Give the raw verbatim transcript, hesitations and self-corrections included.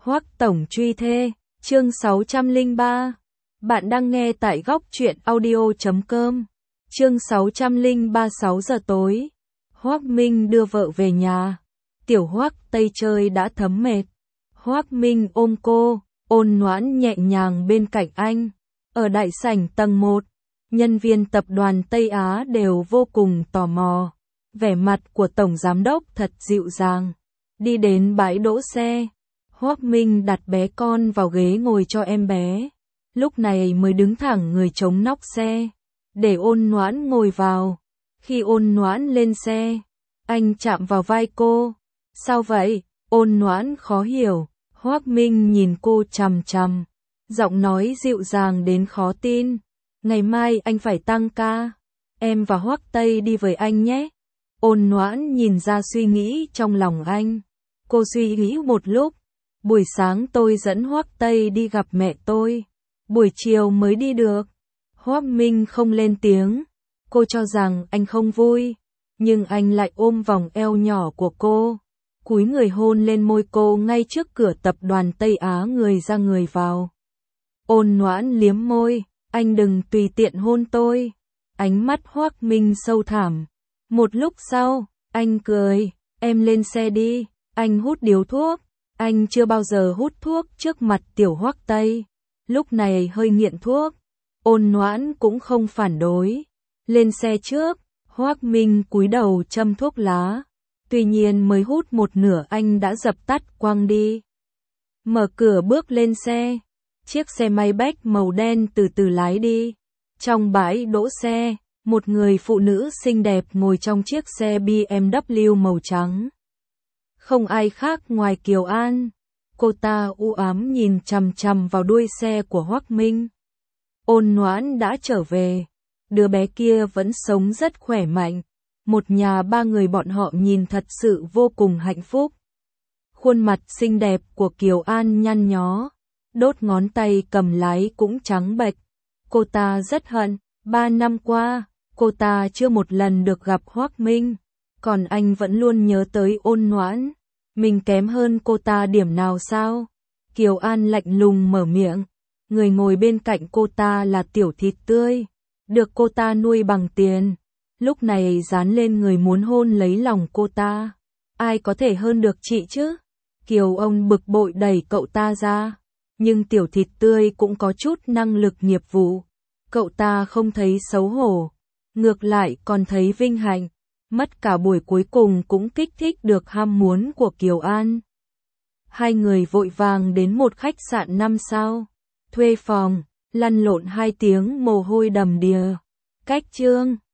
Hoắc tổng truy thê, chương sáu trăm lẻ ba. Bạn đang nghe tại góc truyện audio chấm com. Chương sáu trăm lẻ ba. Sáu giờ tối. Hoắc Minh đưa vợ về nhà. Tiểu Hoắc Tây chơi đã thấm mệt. Hoắc Minh ôm cô, ôn nhoãn nhẹ nhàng bên cạnh anh. Ở đại sảnh tầng một, nhân viên tập đoàn Tây Á đều vô cùng tò mò. Vẻ mặt của tổng giám đốc thật dịu dàng. Đi đến bãi đỗ xe, Hoắc Minh đặt bé con vào ghế ngồi cho em bé. Lúc này mới đứng thẳng người chống nóc xe, để ôn nhoãn ngồi vào. Khi ôn nhoãn lên xe, anh chạm vào vai cô. Sao vậy? Ôn nhoãn khó hiểu. Hoắc Minh nhìn cô chằm chằm, giọng nói dịu dàng đến khó tin. Ngày mai anh phải tăng ca, em và Hoắc Tây đi với anh nhé. Ôn nhoãn nhìn ra suy nghĩ trong lòng anh. Cô suy nghĩ một lúc. Buổi sáng tôi dẫn Hoắc Tây đi gặp mẹ tôi, buổi chiều mới đi được. Hoắc Minh không lên tiếng. Cô cho rằng anh không vui, nhưng anh lại ôm vòng eo nhỏ của cô, cúi người hôn lên môi cô ngay trước cửa tập đoàn Tây Á người ra người vào. Ôn nhoãn liếm môi, anh đừng tùy tiện hôn tôi. Ánh mắt Hoắc Minh sâu thẳm. Một lúc sau, anh cười, em lên xe đi, anh hút điếu thuốc. Anh chưa bao giờ hút thuốc trước mặt tiểu Hoắc Tây, lúc này hơi nghiện thuốc. Ôn nhoãn cũng không phản đối. Lên xe trước, Hoắc Minh cúi đầu châm thuốc lá. Tuy nhiên mới hút một nửa anh đã dập tắt quăng đi. Mở cửa bước lên xe. Chiếc xe Maybach màu đen từ từ lái đi. Trong bãi đỗ xe, một người phụ nữ xinh đẹp ngồi trong chiếc xe bê em vê màu trắng. Không ai khác ngoài Kiều An. Cô ta u ám nhìn chằm chằm vào đuôi xe của Hoắc Minh. Ôn nhoãn đã trở về. Đứa bé kia vẫn sống rất khỏe mạnh. Một nhà ba người bọn họ nhìn thật sự vô cùng hạnh phúc. Khuôn mặt xinh đẹp của Kiều An nhăn nhó. Đốt ngón tay cầm lái cũng trắng bệch. Cô ta rất hận. Ba năm qua, cô ta chưa một lần được gặp Hoắc Minh. Còn anh vẫn luôn nhớ tới ôn nhoãn. Mình kém hơn cô ta điểm nào sao? Kiều An lạnh lùng mở miệng. Người ngồi bên cạnh cô ta là Tiểu Thịt Tươi, được cô ta nuôi bằng tiền. Lúc này dán lên người muốn hôn lấy lòng cô ta. Ai có thể hơn được chị chứ? Kiều ông bực bội đẩy cậu ta ra. Nhưng Tiểu Thịt Tươi cũng có chút năng lực nghiệp vụ. Cậu ta không thấy xấu hổ, ngược lại còn thấy vinh hạnh. Mất cả buổi cuối cùng cũng kích thích được ham muốn của Kiều An. Hai người vội vàng đến một khách sạn năm sao, thuê phòng, lăn lộn hai tiếng mồ hôi đầm đìa. Cách chương